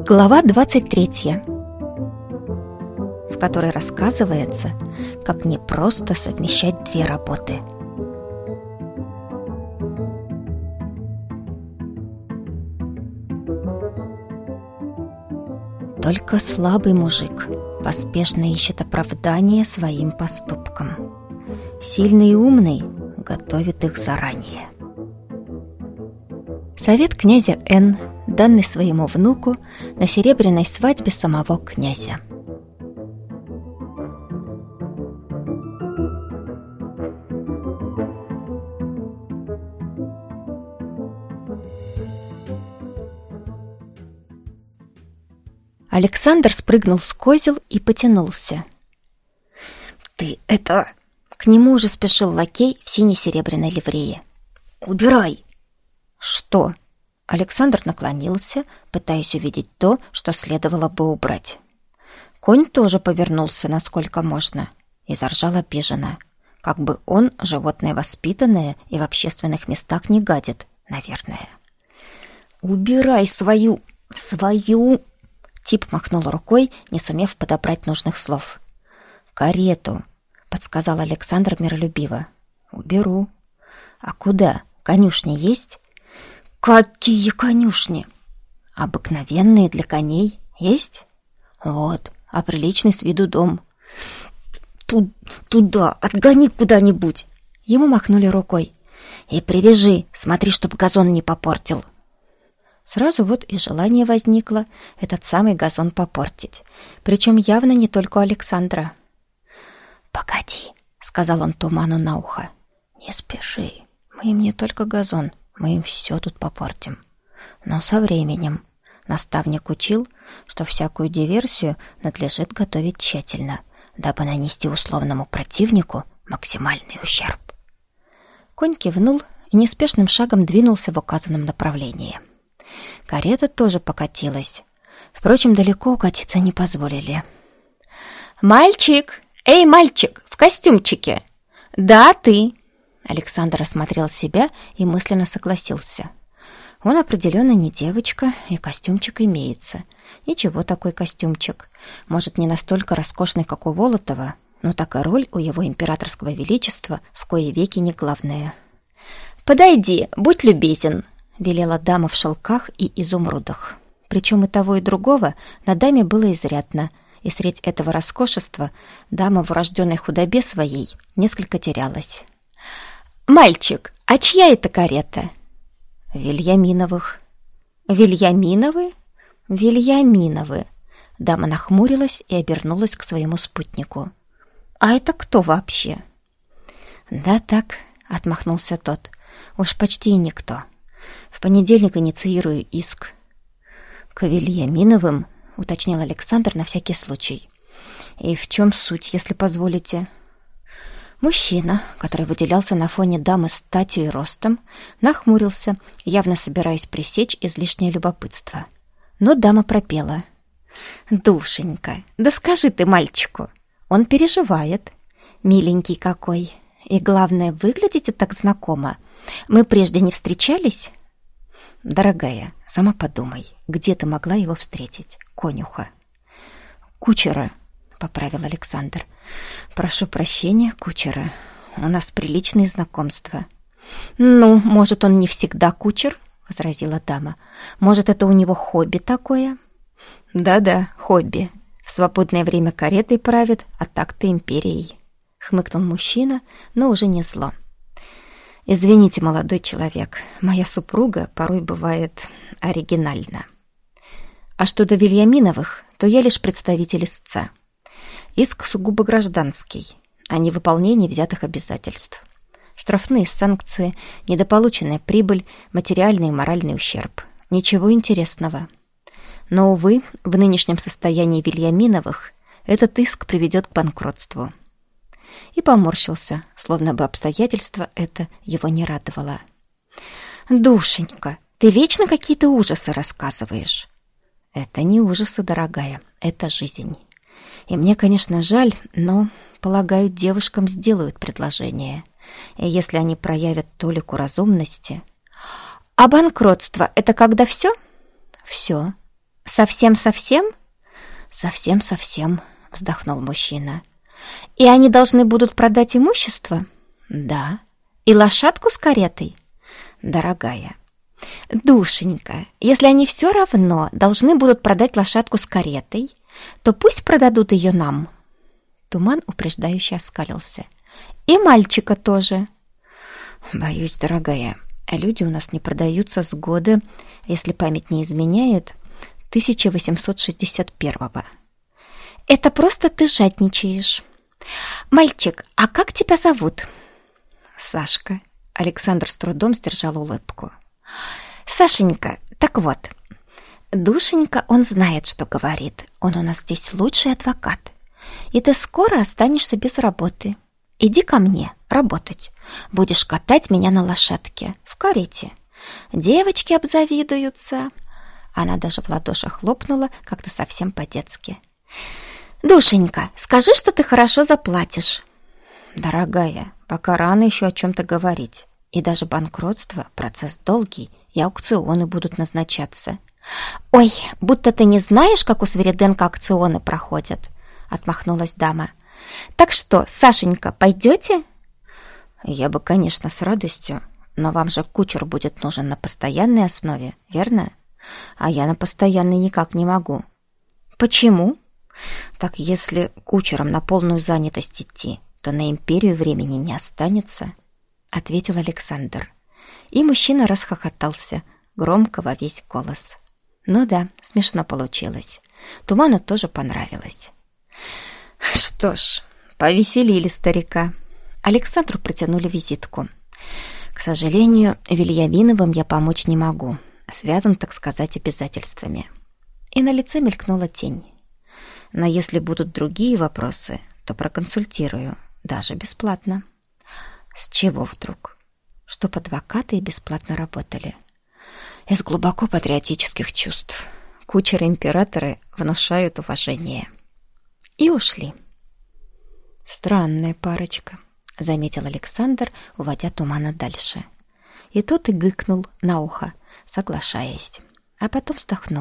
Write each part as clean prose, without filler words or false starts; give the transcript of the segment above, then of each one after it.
Глава 23, в которой рассказывается, как непросто совмещать две работы. Только слабый мужик поспешно ищет оправдание своим поступкам. Сильный и умный готовит их заранее. Совет князя Н, данный своему внуку на серебряной свадьбе самого князя. Александр спрыгнул с козел и потянулся. «Ты это...» К нему уже спешил лакей в сине-серебряной ливрее. «Убирай!» «Что?» Александр наклонился, пытаясь увидеть то, что следовало бы убрать. Конь тоже повернулся, насколько можно, и заржал обиженно. Как бы он, животное воспитанное, и в общественных местах не гадит, наверное. «Убирай свою... Тип махнул рукой, не сумев подобрать нужных слов. «Карету», — подсказал Александр миролюбиво. «Уберу». «А куда? Конюшни есть?» «Какие конюшни?» «Обыкновенные для коней есть?» «Вот, а приличный с виду дом». «Туда, отгони куда-нибудь!» Ему махнули рукой. «И привяжи, смотри, чтоб газон не попортил». Сразу вот и желание возникло этот самый газон попортить. Причем явно не только у Александра. «Погоди», — сказал он туману на ухо. «Не спеши, мы им не только газон, мы им все тут попортим. Но со временем. Наставник учил, что всякую диверсию надлежит готовить тщательно, дабы нанести условному противнику максимальный ущерб». Конь кивнул и неспешным шагом двинулся в указанном направлении. Карета тоже покатилась. Впрочем, далеко укатиться не позволили. «Мальчик! Эй, мальчик! В костюмчике!» «Да, ты!» Александр осмотрел себя и мысленно согласился. Он определенно не девочка, и костюмчик имеется. Ничего, такой костюмчик. Может, не настолько роскошный, как у Волотова, но такая роль у его императорского величества в кои веки не главная. «Подойди, будь любезен!» — велела дама в шелках и изумрудах. Причем и того, и другого на даме было изрядно, и средь этого роскошества дама в урожденной худобе своей несколько терялась. «Мальчик, а чья это карета?» «Вельяминовых». «Вельяминовы?» «Вельяминовы». Дама нахмурилась и обернулась к своему спутнику. «А это кто вообще?» «Да так», — отмахнулся тот, — «уж почти и никто. В понедельник инициирую иск». «К Вельяминовым», — уточнил Александр на всякий случай. «И в чем суть, если позволите?» Мужчина, который выделялся на фоне дамы статью и ростом, нахмурился, явно собираясь пресечь излишнее любопытство. Но дама пропела. «Душенька, да скажи ты мальчику, он переживает. Миленький какой. И главное, выглядите так знакомо. Мы прежде не встречались?» «Дорогая, сама подумай, где ты могла его встретить? Конюха». «Кучера», — поправил Александр. «Прошу прощения, кучера. У нас приличные знакомства». «Ну, может, он не всегда кучер?» — возразила дама. «Может, это у него хобби такое?» «Да-да, хобби. В свободное время каретой правит, а так-то империей», — хмыкнул мужчина, но уже не зло. «Извините, молодой человек, моя супруга порой бывает оригинальна. А что до Вельяминовых, то я лишь представитель истца. Иск сугубо гражданский, а не выполнение взятых обязательств. Штрафные санкции, недополученная прибыль, материальный и моральный ущерб. Ничего интересного. Но, увы, в нынешнем состоянии Вельяминовых этот иск приведет к банкротству». И поморщился, словно бы обстоятельство это его не радовало. «Душенька, ты вечно какие-то ужасы рассказываешь». «Это не ужасы, дорогая, это жизнь. И мне, конечно, жаль, но, полагаю, девушкам сделают предложение. И если они проявят толику разумности...» «А банкротство — это когда все?» «Все. Совсем-совсем? Совсем-совсем, вздохнул мужчина. И они должны будут продать имущество? Да. И лошадку с каретой? Дорогая, душенька, если они все равно должны будут продать лошадку с каретой, то пусть продадут ее нам. Туман упреждающе оскалился. И мальчика тоже. Боюсь, дорогая, люди у нас не продаются с года, если память не изменяет, 1861-го. Это просто ты жадничаешь. Мальчик, а как тебя зовут? Сашка. Александр с трудом сдержал улыбку. Сашенька, так вот, душенька, он знает, что говорит. Он у нас здесь лучший адвокат. И ты скоро останешься без работы. Иди ко мне работать. Будешь катать меня на лошадке, в карете. Девочки обзавидуются. Она даже в ладоши хлопнула, как-то совсем по-детски. Душенька, скажи, что ты хорошо заплатишь. Дорогая, пока рано еще о чем-то говорить. И даже банкротство, процесс долгий, и аукционы будут назначаться. Ой, будто ты не знаешь, как у Свириденко аукционы проходят, отмахнулась дама. Так что, Сашенька, пойдете? Я бы, конечно, с радостью, но вам же кучер будет нужен на постоянной основе, верно? А я на постоянной никак не могу. Почему? Так если кучером на полную занятость идти, то на империю времени не останется, ответил Александр. И мужчина расхохотался, громко во весь голос. Ну да, смешно получилось. Туману тоже понравилось. Что ж, повеселили старика. Александру протянули визитку. К сожалению, Вильяминовым я помочь не могу. Связан, так сказать, обязательствами. И на лице мелькнула тень. Но если будут другие вопросы, то проконсультирую, даже бесплатно. С чего вдруг? Чтоб адвокаты и бесплатно работали. Из глубоко патриотических чувств. Кучеры-императоры внушают уважение. И ушли. Странная парочка, заметил Александр, уводя Тумана дальше. И тот и гыкнул на ухо, соглашаясь, а потом вздохнул.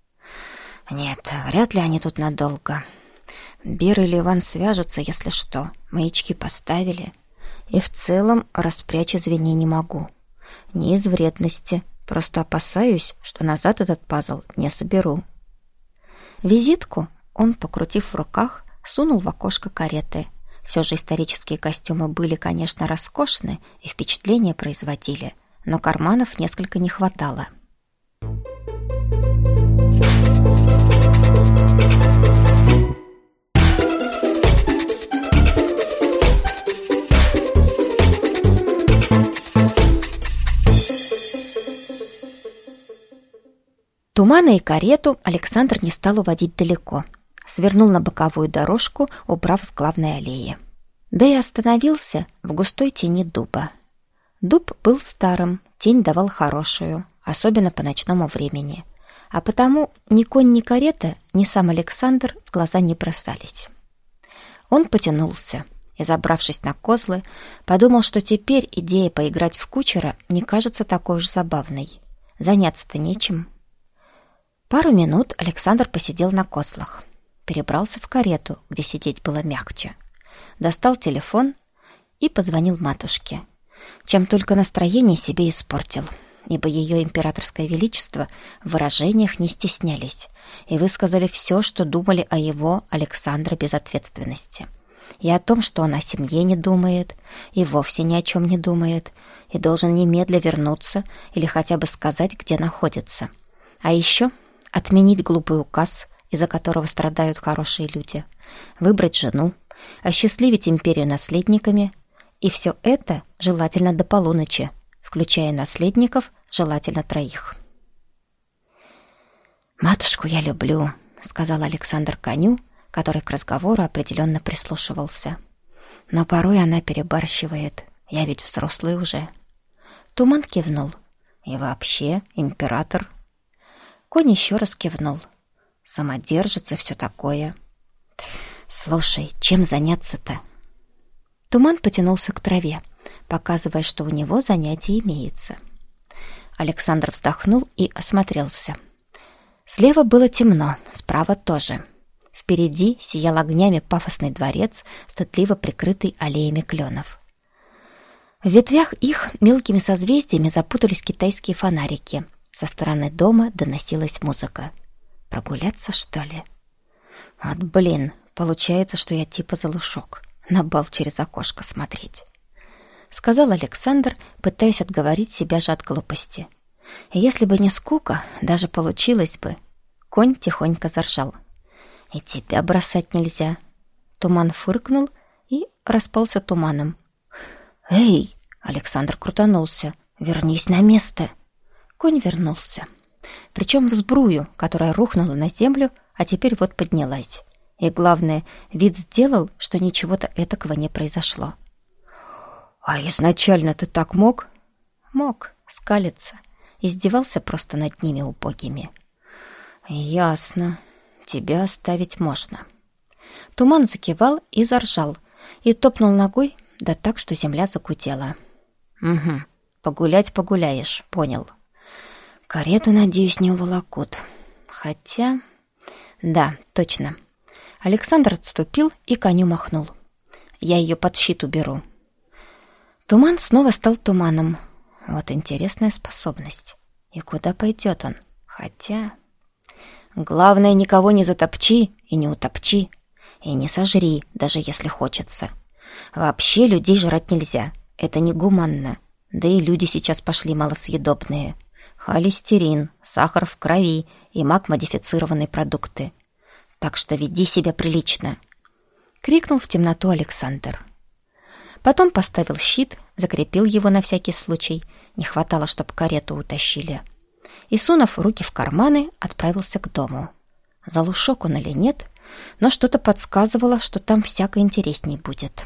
Нет, вряд ли они тут надолго. Бир или Иван свяжутся, если что. Маячки поставили. И в целом распрячь извини не могу. Не из вредности, просто опасаюсь, что назад этот пазл не соберу. Визитку он, покрутив в руках, сунул в окошко кареты. Все же исторические костюмы были, конечно, роскошны и впечатление производили, но карманов несколько не хватало. Тумана и карету Александр не стал уводить далеко. Свернул на боковую дорожку, убрав с главной аллеи. Да и остановился в густой тени дуба. Дуб был старым, тень давал хорошую, особенно по ночному времени. А потому ни конь, ни карета, ни сам Александр в глаза не бросались. Он потянулся и, забравшись на козлы, подумал, что теперь идея поиграть в кучера не кажется такой уж забавной. Заняться-то нечем. Пару минут Александр посидел на козлах. Перебрался в карету, где сидеть было мягче. Достал телефон и позвонил матушке. Чем только настроение себе испортил, ибо ее императорское величество в выражениях не стеснялись и высказали все, что думали о его, Александра, безответственности. И о том, что он о семье не думает, и вовсе ни о чем не думает, и должен немедля вернуться или хотя бы сказать, где находится. А еще отменить глупый указ, из-за которого страдают хорошие люди, выбрать жену, осчастливить империю наследниками, и все это желательно до полуночи, включая наследников, желательно 3. «Матушку я люблю», — сказал Александр коню, который к разговору определенно прислушивался. «Но порой она перебарщивает, я ведь взрослый уже». Туман кивнул. «И вообще, император...» Конь еще раз кивнул. «Самодержец и все такое». «Слушай, чем заняться-то?» Туман потянулся к траве, показывая, что у него занятие имеется. Александр вздохнул и осмотрелся. Слева было темно, справа тоже. Впереди сиял огнями пафосный дворец, стыдливо прикрытый аллеями кленов. В ветвях их мелкими созвездиями запутались китайские фонарики. Со стороны дома доносилась музыка. Прогуляться, что ли? Вот блин, получается, что я типа залушок. На бал через окошко смотреть. Сказал Александр, пытаясь отговорить себя же от глупости. И если бы не скука, даже получилось бы. Конь тихонько заржал. И тебя бросать нельзя. Туман фыркнул и распался туманом. «Эй!» — Александр крутанулся. «Вернись на место!» Конь вернулся. Причем в сбрую, которая рухнула на землю, а теперь вот поднялась. И главное, вид сделал, что ничего-то этакого не произошло. «А изначально ты так мог?» «Мог, скалиться. Издевался просто над ними убогими». «Ясно. Тебя оставить можно». Туман закивал и заржал, и топнул ногой, да так, что земля загудела. «Угу, погулять погуляешь, понял. Карету, надеюсь, не уволокут. Хотя...» «Да, точно». Александр отступил и коню махнул. «Я ее под щит уберу». Туман снова стал туманом. Вот интересная способность. И куда пойдет он? Хотя... Главное, никого не затопчи и не утопчи. И не сожри, даже если хочется. Вообще людей жрать нельзя. Это негуманно. Да и люди сейчас пошли малосъедобные. Холестерин, сахар в крови и маг-модифицированные продукты. Так что веди себя прилично. Крикнул в темноту Александр. Потом поставил щит, закрепил его на всякий случай. Не хватало, чтобы карету утащили. И, сунув руки в карманы, отправился к дому. Залушок он или нет, но что-то подсказывало, что там всяко интересней будет.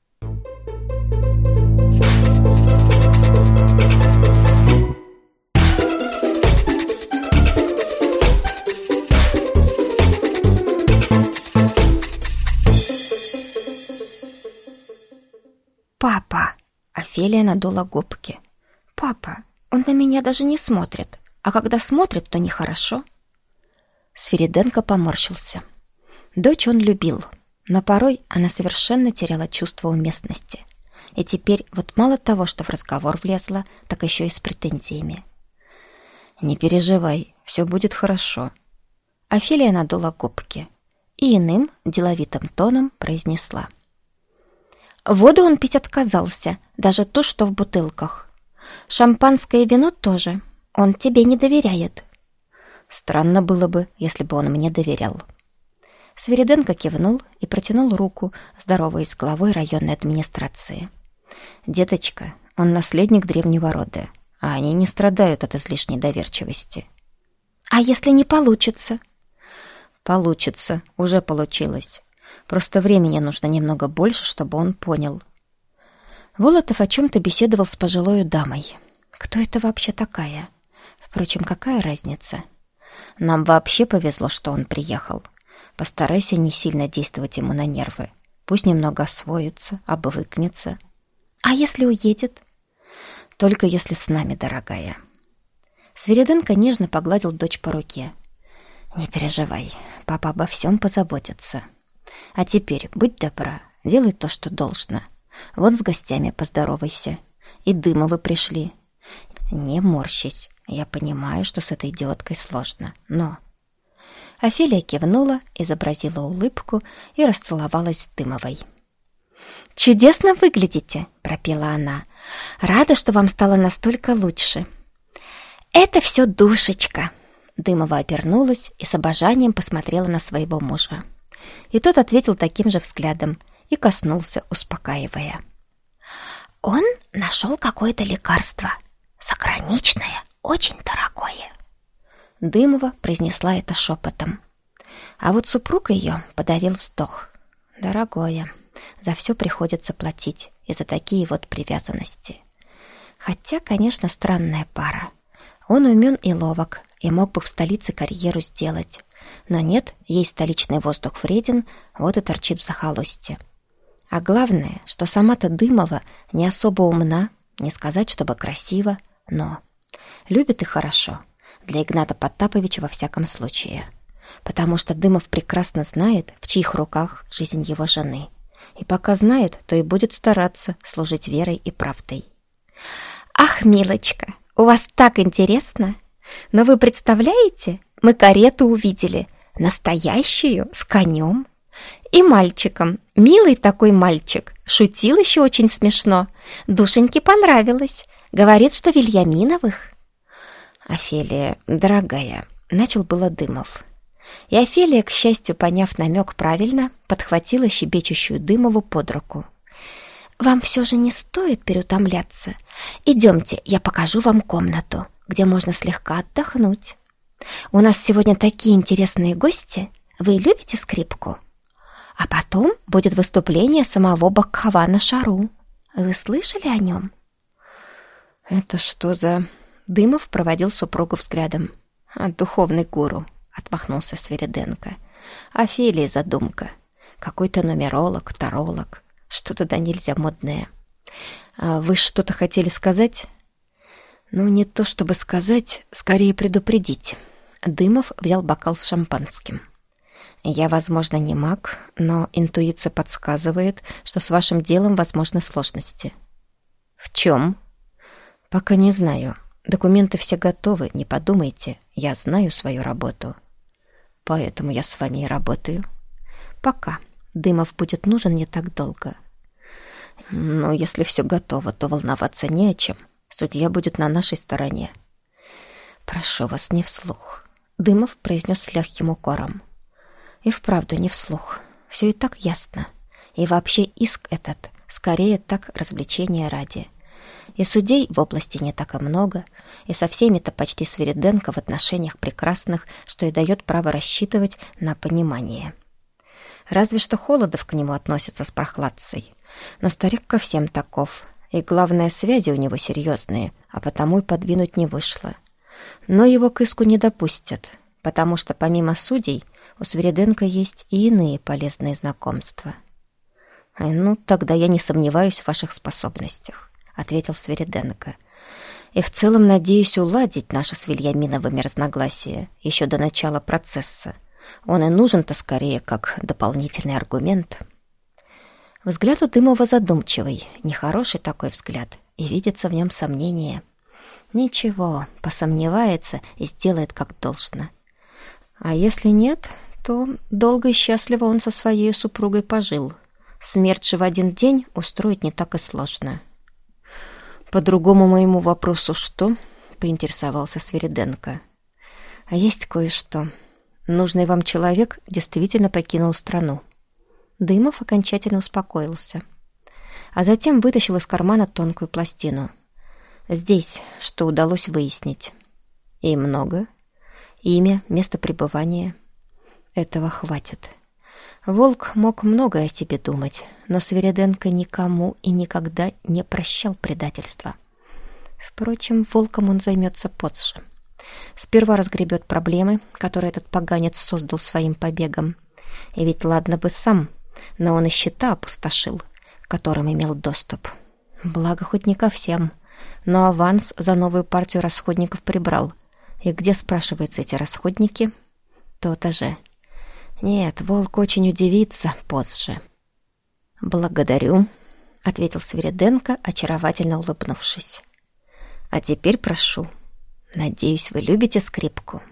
«Папа!» — Офелия надула губки. «Папа, он на меня даже не смотрит. А когда смотрит, то нехорошо». Свириденко поморщился. Дочь он любил, но порой она совершенно теряла чувство уместности. И теперь вот мало того, что в разговор влезла, так еще и с претензиями. «Не переживай, все будет хорошо». Офелия надула губки и иным, деловитым тоном произнесла. «Воду он пить отказался, даже ту, что в бутылках. Шампанское и вино тоже. Он тебе не доверяет». «Странно было бы, если бы он мне доверял». Свириденко кивнул и протянул руку, здороваясь с главой районной администрации. «Деточка, он наследник древнего рода, а они не страдают от излишней доверчивости». «А если не получится?» «Получится, уже получилось. Просто времени нужно немного больше, чтобы он понял». Волотов о чем-то беседовал с пожилой дамой. Кто это вообще такая? Впрочем, какая разница? Нам вообще повезло, что он приехал. Постарайся не сильно действовать ему на нервы. Пусть немного освоится, обвыкнется. А если уедет? Только если с нами, дорогая. Свириденко нежно погладил дочь по руке. Не переживай, папа обо всем позаботится. А теперь будь добра, делай то, что должно. Вот с гостями поздоровайся. И Дымовы пришли. Не морщись. Я понимаю, что с этой идиоткой сложно, но... Офелия кивнула, изобразила улыбку и расцеловалась с Дымовой. «Чудесно выглядите!» — пропела она. «Рада, что вам стало настолько лучше». «Это все Душечка!» Дымова обернулась и с обожанием посмотрела на своего мужа. И тот ответил таким же взглядом и коснулся, успокаивая. «Он нашел какое-то лекарство. Заграничное, очень дорогое». Дымова произнесла это шепотом. А вот супруг ее подавил вздох. Дорогое. За все приходится платить, и за такие вот привязанности. Хотя, конечно, странная пара. Он умен и ловок, и мог бы в столице карьеру сделать. Но нет, ей столичный воздух вреден, вот и торчит в захолустье. А главное, что сама-то Дымова не особо умна, не сказать, чтобы красиво, но любит и хорошо. Для Игната Потаповича во всяком случае. Потому что Дымов прекрасно знает, в чьих руках жизнь его жены. И пока знает, то и будет стараться служить верой и правдой. «Ах, милочка, у вас так интересно! Но вы представляете, мы карету увидели, настоящую, с конем. И мальчиком, милый такой мальчик, шутил еще очень смешно. Душеньке понравилось, говорит, что Вильяминовых». «Офелия, дорогая», — начал было Дымов. И Офелия, к счастью, поняв намек правильно, подхватила щебечущую Дымову под руку. «Вам все же не стоит переутомляться. Идемте, я покажу вам комнату, где можно слегка отдохнуть. У нас сегодня такие интересные гости. Вы любите скрипку? А потом будет выступление самого Бакхавана Шару. Вы слышали о нем?» «Это что за...» Дымов проводил супругу взглядом. «Духовный гуру», — отмахнулся Свириденко. «Офелия задумка. Какой-то нумеролог, таролог. Что-то да нельзя модное. А вы что-то хотели сказать?» «Ну, не то чтобы сказать, скорее предупредить». Дымов взял бокал с шампанским. «Я, возможно, не маг, но интуиция подсказывает, что с вашим делом возможны сложности». «В чем?» «Пока не знаю. Документы все готовы, не подумайте. Я знаю свою работу. Поэтому я с вами и работаю. Пока. Дымов будет нужен не так долго. Но если все готово, то волноваться не о чем. Судья будет на нашей стороне». «Прошу вас, не вслух», — Дымов произнес с легким укором. «И вправду не вслух. Все и так ясно. И вообще иск этот скорее так развлечения ради. И судей в области не так и много, и со всеми-то почти Свириденко в отношениях прекрасных, что и дает право рассчитывать на понимание. Разве что Холодов к нему относится с прохладцей. Но старик ко всем таков, и, главное, связи у него серьезные, а потому и подвинуть не вышло. Но его к иску не допустят, потому что помимо судей у Свириденко есть и иные полезные знакомства». «Ну, тогда я не сомневаюсь в ваших способностях», — ответил Свириденко. «И в целом надеюсь уладить наши с Вильяминовыми разногласия еще до начала процесса. Он и нужен-то скорее как дополнительный аргумент». Взгляд у Дымова задумчивый, нехороший такой взгляд, и видится в нем сомнение. Ничего, посомневается и сделает как должно. А если нет, то долго и счастливо он со своей супругой пожил. Смерть же в один день устроить не так и сложно. «По другому моему вопросу что?» — поинтересовался Свириденко. «А есть кое-что. Нужный вам человек действительно покинул страну». Дымов окончательно успокоился. А затем вытащил из кармана тонкую пластину. «Здесь, что удалось выяснить». «И много?» «Имя, место пребывания». «Этого хватит». Волк мог многое о себе думать, но Свириденко никому и никогда не прощал предательства. Впрочем, Волком он займется позже. Сперва разгребет проблемы, которые этот поганец создал своим побегом. И ведь ладно бы сам, но он и счета опустошил, к которым имел доступ. Благо хоть не ко всем, но аванс за новую партию расходников прибрал. И где, спрашивается, эти расходники? То-то же. Нет, Волк очень удивится позже. «Благодарю», — ответил Свириденко, очаровательно улыбнувшись. «А теперь прошу. Надеюсь, вы любите скрипку».